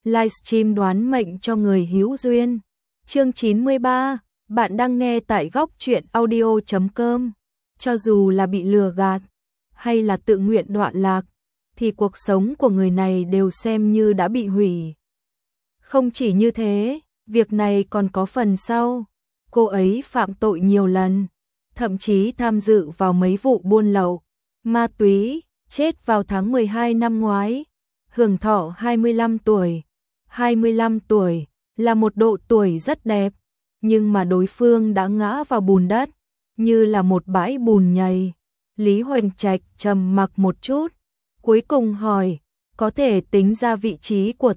livestream đoán mệnh cho người hữu duyên. Chương 93, bạn đang nghe tại góc truyện audio.com. Cho dù là bị lừa gạt hay là tự nguyện đoạn lạc thì cuộc sống của người này đều xem như đã bị hủy. Không chỉ như thế, việc này còn có phần sau. Cô ấy phạm tội nhiều lần, thậm chí tham dự vào mấy vụ buôn lậu ma túy, chết vào tháng 12 năm ngoái, hưởng thọ 25 tuổi. 25 tuổi là một độ tuổi rất đẹp, nhưng mà đối phương đã ngã vào bùn đất, như là một bãi bùn nhầy. Lý Hoành Trạch trầm mặc một chút, cuối cùng hỏi, có thể tính ra vị trí của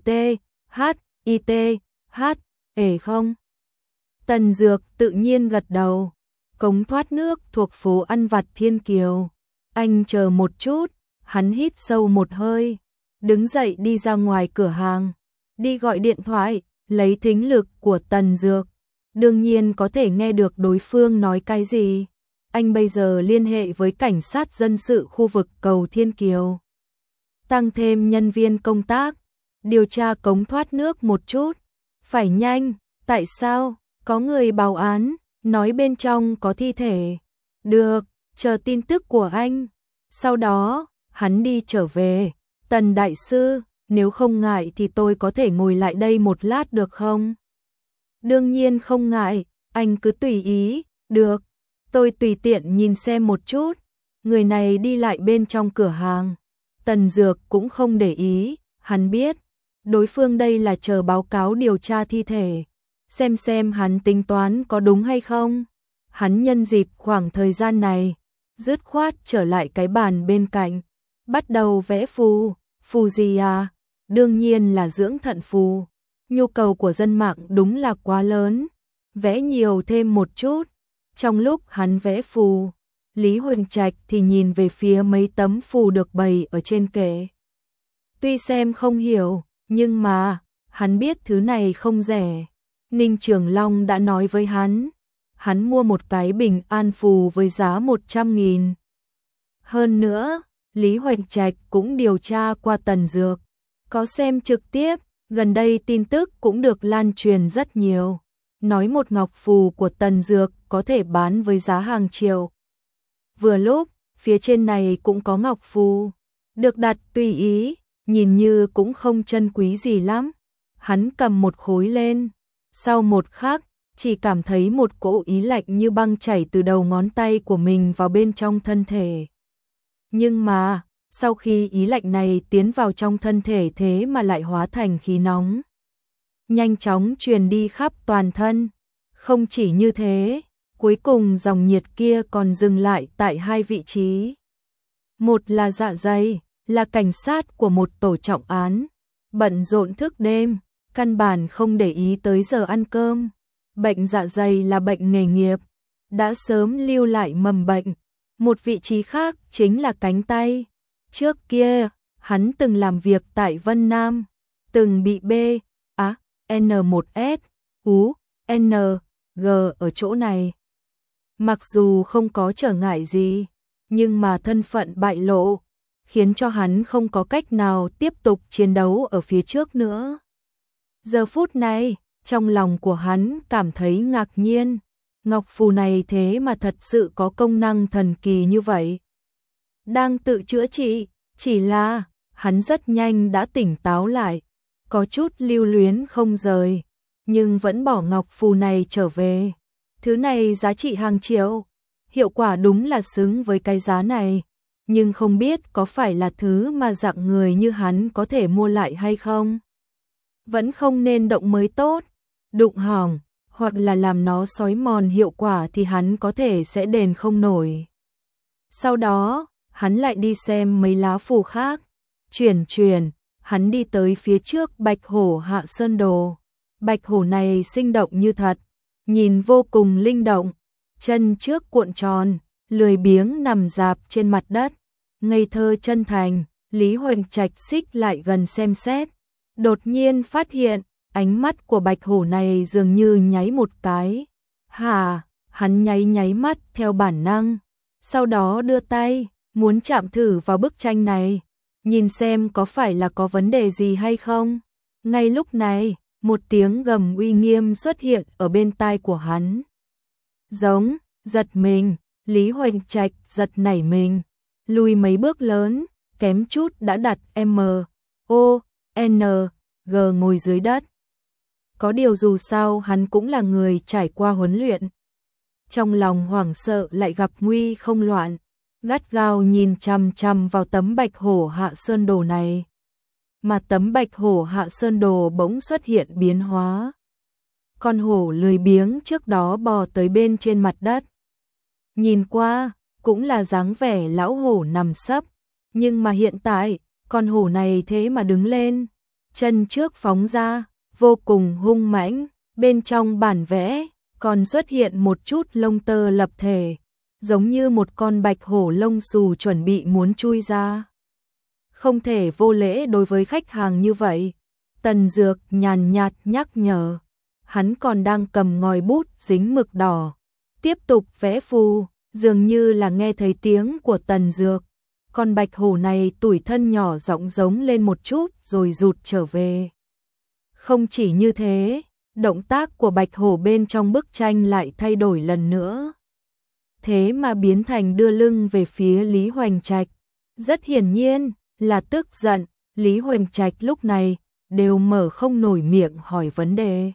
THITH không? Tần Dược tự nhiên gật đầu. Cống thoát nước thuộc phố ăn vặt Thiên Kiều. Anh chờ một chút, hắn hít sâu một hơi, đứng dậy đi ra ngoài cửa hàng, đi gọi điện thoại, lấy thính lực của Tần Dược. Đương nhiên có thể nghe được đối phương nói cái gì. Anh bây giờ liên hệ với cảnh sát dân sự khu vực cầu Thiên Kiều, tăng thêm nhân viên công tác, điều tra cống thoát nước một chút. Phải nhanh, tại sao? Có người báo án, nói bên trong có thi thể. Được, chờ tin tức của anh. Sau đó, hắn đi trở về. Tần đại sư, nếu không ngại thì tôi có thể ngồi lại đây một lát được không? Đương nhiên không ngại, anh cứ tùy ý. Được, tôi tùy tiện nhìn xem một chút. Người này đi lại bên trong cửa hàng. Tần Dược cũng không để ý, hắn biết đối phương đây là chờ báo cáo điều tra thi thể, xem hắn tính toán có đúng hay không. Hắn nhân dịp khoảng thời gian này, dứt khoát trở lại cái bàn bên cạnh, bắt đầu vẽ phù. Phù gì à? Đương nhiên là dưỡng thận phù. Nhu cầu của dân mạng đúng là quá lớn, vẽ nhiều thêm một chút. Trong lúc hắn vẽ phù, Lý Hoành Trạch thì nhìn về phía mấy tấm phù được bày ở trên kệ. Tuy xem không hiểu, nhưng mà hắn biết thứ này không rẻ. Ninh Trường Long đã nói với hắn mua một cái bình an phù với giá 100.000. Hơn nữa, Lý Hoành Trạch cũng điều tra qua Tần Dược, có xem trực tiếp, gần đây tin tức cũng được lan truyền rất nhiều. Nói một ngọc phù của Tần Dược có thể bán với giá hàng triệu. Vừa lúc, phía trên này cũng có ngọc phù, được đặt tùy ý, nhìn như cũng không chân quý gì lắm. Hắn cầm một khối lên, sau một khắc, chỉ cảm thấy một cỗ ý lạnh như băng chảy từ đầu ngón tay của mình vào bên trong thân thể. Nhưng mà, sau khi ý lạnh này tiến vào trong thân thể thế mà lại hóa thành khí nóng, nhanh chóng truyền đi khắp toàn thân. Không chỉ như thế, cuối cùng dòng nhiệt kia còn dừng lại tại hai vị trí. Một là dạ dày, là cảnh sát của một tổ trọng án, bận rộn thức đêm, căn bản không để ý tới giờ ăn cơm. Bệnh dạ dày là bệnh nghề nghiệp, đã sớm lưu lại mầm bệnh. Một vị trí khác chính là cánh tay. Trước kia, hắn từng làm việc tại Vân Nam, từng bị N1S, N, G ở chỗ này. Mặc dù không có trở ngại gì, nhưng mà thân phận bại lộ, khiến cho hắn không có cách nào tiếp tục chiến đấu ở phía trước nữa. Giờ phút này, trong lòng của hắn cảm thấy ngạc nhiên, ngọc phù này thế mà thật sự có công năng thần kỳ như vậy. Đang tự chữa trị, chỉ là hắn rất nhanh đã tỉnh táo lại, có chút lưu luyến không rời, nhưng vẫn bỏ ngọc phù này trở về. Thứ này giá trị hàng triệu, hiệu quả đúng là xứng với cái giá này, nhưng không biết có phải là thứ mà dạng người như hắn có thể mua lại hay không. Vẫn không nên động mới tốt, đụng hỏng, hoặc là làm nó xói mòn hiệu quả thì hắn có thể sẽ đền không nổi. Sau đó, hắn lại đi xem mấy lá phù khác, chuyển, hắn đi tới phía trước Bạch Hổ Hạ Sơn Đồ. Bạch hổ này sinh động như thật, nhìn vô cùng linh động, chân trước cuộn tròn, lười biếng nằm rạp trên mặt đất, ngây thơ chân thành. Lý Hoành Trạch xích lại gần xem xét, đột nhiên phát hiện, ánh mắt của bạch hổ này dường như nháy một cái. Hắn nháy mắt theo bản năng, sau đó đưa tay, muốn chạm thử vào bức tranh này, nhìn xem có phải là có vấn đề gì hay không. Ngay lúc này, một tiếng gầm uy nghiêm xuất hiện ở bên tai của hắn. Giống, giật mình, Lý Hoành Trạch giật nảy mình, lùi mấy bước lớn, kém chút đã đặt M.O.N.G ngồi dưới đất. Có điều dù sao hắn cũng là người trải qua huấn luyện. Trong lòng hoảng sợ lại gặp nguy không loạn, gắt gao nhìn chằm chằm vào tấm Bạch Hổ Hạ Sơn Đồ này. Mà tấm Bạch Hổ Hạ Sơn Đồ bỗng xuất hiện biến hóa. Con hổ lười biếng trước đó bò tới bên trên mặt đất. Nhìn qua, cũng là dáng vẻ lão hổ nằm sấp, nhưng mà hiện tại, con hổ này thế mà đứng lên, chân trước phóng ra, vô cùng hung mãnh, bên trong bản vẽ còn xuất hiện một chút lông tơ lập thể, giống như một con bạch hổ lông xù chuẩn bị muốn chui ra. Không thể vô lễ đối với khách hàng như vậy, Tần Dược nhàn nhạt nhắc nhở. Hắn còn đang cầm ngòi bút dính mực đỏ, tiếp tục vẽ phù, dường như là nghe thấy tiếng của Tần Dược. Con bạch hổ này tủi thân nhỏ giọng giống lên một chút rồi rụt trở về. Không chỉ như thế, động tác của bạch hổ bên trong bức tranh lại thay đổi lần nữa. Thế mà biến thành đưa lưng về phía Lý Hoành Trạch. Rất hiển nhiên là tức giận, Lý Hoành Trạch lúc này đều mở không nổi miệng hỏi vấn đề.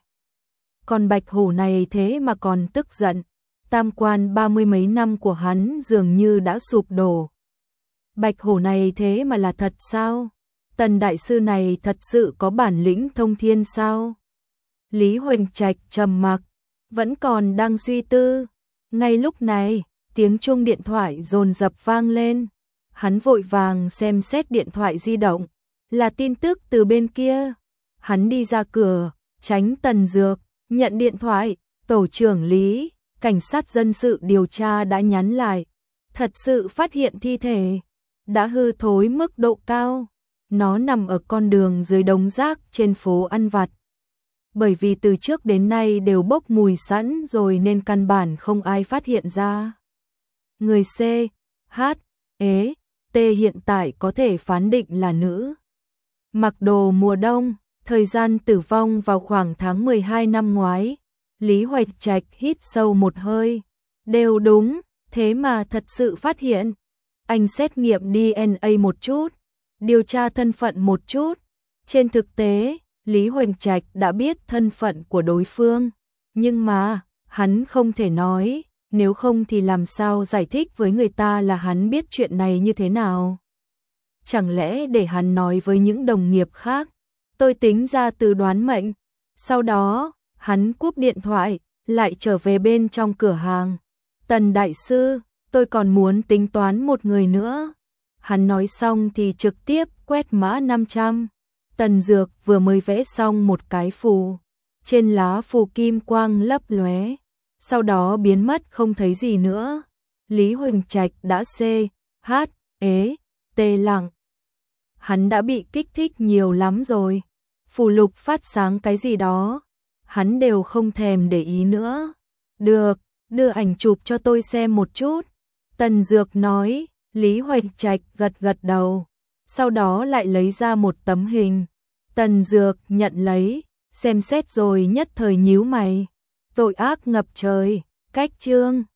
Còn bạch hổ này thế mà còn tức giận, tam quan 30 mấy năm của hắn dường như đã sụp đổ. Bạch hổ này thế mà là thật sao? Tần đại sư này thật sự có bản lĩnh thông thiên sao? Lý Hoành Trạch trầm mặc, vẫn còn đang suy tư. Ngay lúc này, tiếng chuông điện thoại dồn dập vang lên. Hắn vội vàng xem xét điện thoại di động, là tin tức từ bên kia. Hắn đi ra cửa, tránh Tần Dược, nhận điện thoại, tổ trưởng Lý, cảnh sát dân sự điều tra đã nhắn lại. Thật sự phát hiện thi thể, đã hư thối mức độ cao. Nó nằm ở con đường dưới đống rác trên phố ăn vặt. Bởi vì từ trước đến nay đều bốc mùi sẵn rồi nên căn bản không ai phát hiện ra. Người C, H, E, T hiện tại có thể phán định là nữ. Mặc đồ mùa đông, thời gian tử vong vào khoảng tháng 12 năm ngoái. Lý Hoành Trạch hít sâu một hơi. Đều đúng, thế mà thật sự phát hiện. Anh xét nghiệm DNA một chút, điều tra thân phận một chút. Trên thực tế, Lý Hoành Trạch đã biết thân phận của đối phương, nhưng mà, hắn không thể nói, nếu không thì làm sao giải thích với người ta là hắn biết chuyện này như thế nào. Chẳng lẽ để hắn nói với những đồng nghiệp khác, tôi tính ra từ đoán mệnh. Sau đó, hắn cúp điện thoại, lại trở về bên trong cửa hàng. Tần đại sư, tôi còn muốn tính toán một người nữa. Hắn nói xong thì trực tiếp quét mã 500. Tần Dược vừa mới vẽ xong một cái phù. Trên lá phù kim quang lấp lóe, sau đó biến mất không thấy gì nữa. Lý Hoành Trạch đã C, H, E, T lặng. Hắn đã bị kích thích nhiều lắm rồi. Phù lục phát sáng cái gì đó, hắn đều không thèm để ý nữa. Được, đưa ảnh chụp cho tôi xem một chút. Tần Dược nói. Lý Hoành Trạch gật gật đầu, sau đó lại lấy ra một tấm hình. Tần Dược nhận lấy, xem xét rồi nhất thời nhíu mày. Tội ác ngập trời, cách chương